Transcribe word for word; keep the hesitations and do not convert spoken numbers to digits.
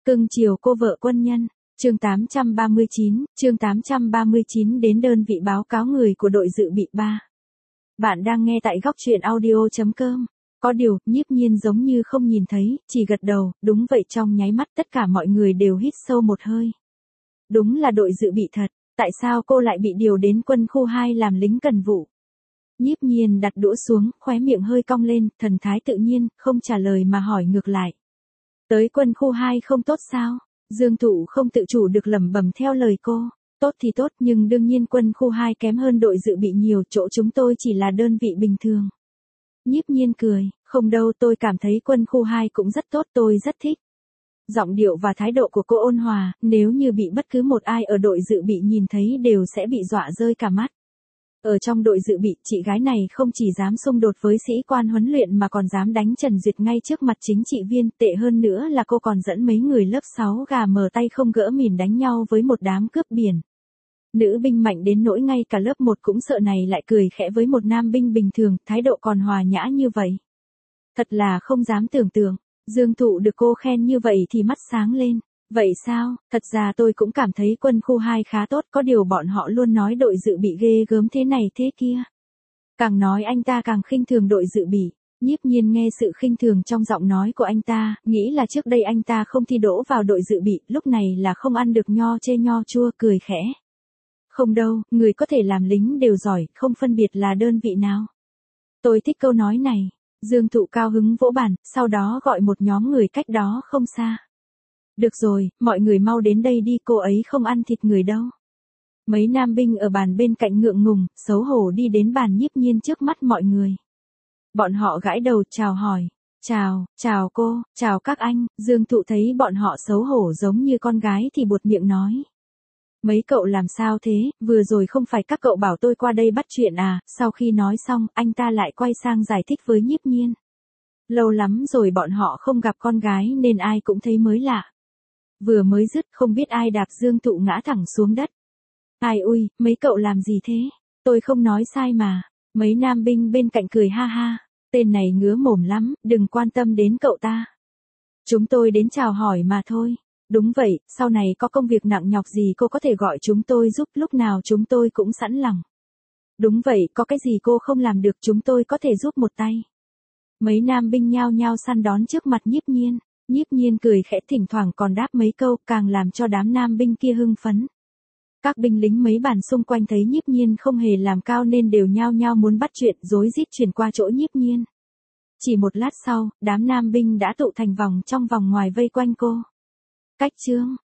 Cưng chiều cô vợ quân nhân. Chương tám trăm ba mươi chín, chương tám trăm ba mươi chín đến đơn vị báo cáo người của đội dự bị ba. Bạn đang nghe tại góc truyện audio chấm com. Có điều, Nhiếp Nhiên giống như không nhìn thấy, chỉ gật đầu, đúng vậy. Trong nháy mắt tất cả mọi người đều hít sâu một hơi. Đúng là đội dự bị thật, tại sao cô lại bị điều đến quân khu hai làm lính cần vụ? Nhiếp Nhiên đặt đũa xuống, khóe miệng hơi cong lên, thần thái tự nhiên, không trả lời mà hỏi ngược lại. Tới quân khu hai không tốt sao? Dương Thụ không tự chủ được lẩm bẩm theo lời cô. Tốt thì tốt, nhưng đương nhiên quân khu hai kém hơn đội dự bị nhiều, chỗ chúng tôi chỉ là đơn vị bình thường. Nhiếp Nhiên cười, không đâu, tôi cảm thấy quân khu hai cũng rất tốt, tôi rất thích. Giọng điệu và thái độ của cô ôn hòa, nếu như bị bất cứ một ai ở đội dự bị nhìn thấy đều sẽ bị dọa rơi cả mắt. Ở trong đội dự bị, chị gái này không chỉ dám xung đột với sĩ quan huấn luyện mà còn dám đánh Trần Duyệt ngay trước mặt chính trị viên, tệ hơn nữa là cô còn dẫn mấy người lớp sáu gà mờ tay không gỡ mìn đánh nhau với một đám cướp biển. Nữ binh mạnh đến nỗi ngay cả lớp một cũng sợ này lại cười khẽ với một nam binh bình thường, thái độ còn hòa nhã như vậy. Thật là không dám tưởng tượng, Dương Thụ được cô khen như vậy thì mắt sáng lên. Vậy sao, thật ra tôi cũng cảm thấy quân khu hai khá tốt, có điều bọn họ luôn nói đội dự bị ghê gớm thế này thế kia. Càng nói anh ta càng khinh thường đội dự bị. Nhiếp Nhiên nghe sự khinh thường trong giọng nói của anh ta, nghĩ là trước đây anh ta không thi đỗ vào đội dự bị, lúc này là không ăn được nho chê nho chua, cười khẽ. Không đâu, người có thể làm lính đều giỏi, không phân biệt là đơn vị nào. Tôi thích câu nói này. Dương Thụ cao hứng vỗ bàn, sau đó gọi một nhóm người cách đó không xa. Được rồi, mọi người mau đến đây đi, cô ấy không ăn thịt người đâu. Mấy nam binh ở bàn bên cạnh ngượng ngùng, xấu hổ đi đến bàn Nhiếp Nhiên trước mắt mọi người. Bọn họ gãi đầu chào hỏi. Chào, chào cô, chào các anh. Dương Thụ thấy bọn họ xấu hổ giống như con gái thì buột miệng nói. Mấy cậu làm sao thế, vừa rồi không phải các cậu bảo tôi qua đây bắt chuyện à? Sau khi nói xong, anh ta lại quay sang giải thích với Nhiếp Nhiên. Lâu lắm rồi bọn họ không gặp con gái nên ai cũng thấy mới lạ. Vừa mới dứt không biết ai đạp Dương Thụ ngã thẳng xuống đất. Ai ui, mấy cậu làm gì thế? Tôi không nói sai mà. Mấy nam binh bên cạnh cười ha ha. Tên này ngứa mồm lắm, đừng quan tâm đến cậu ta. Chúng tôi đến chào hỏi mà thôi. Đúng vậy, sau này có công việc nặng nhọc gì cô có thể gọi chúng tôi giúp, lúc nào chúng tôi cũng sẵn lòng. Đúng vậy, có cái gì cô không làm được chúng tôi có thể giúp một tay. Mấy nam binh nhao nhao săn đón trước mặt Nhiếp Nhiên. Nhiếp Nhiên cười khẽ, thỉnh thoảng còn đáp mấy câu, càng làm cho đám nam binh kia hưng phấn. Các binh lính mấy bàn xung quanh thấy Nhiếp Nhiên không hề làm cao nên đều nhao nhao muốn bắt chuyện, rối rít chuyển qua chỗ Nhiếp Nhiên. Chỉ một lát sau, đám nam binh đã tụ thành vòng trong vòng ngoài vây quanh cô. Cách chương,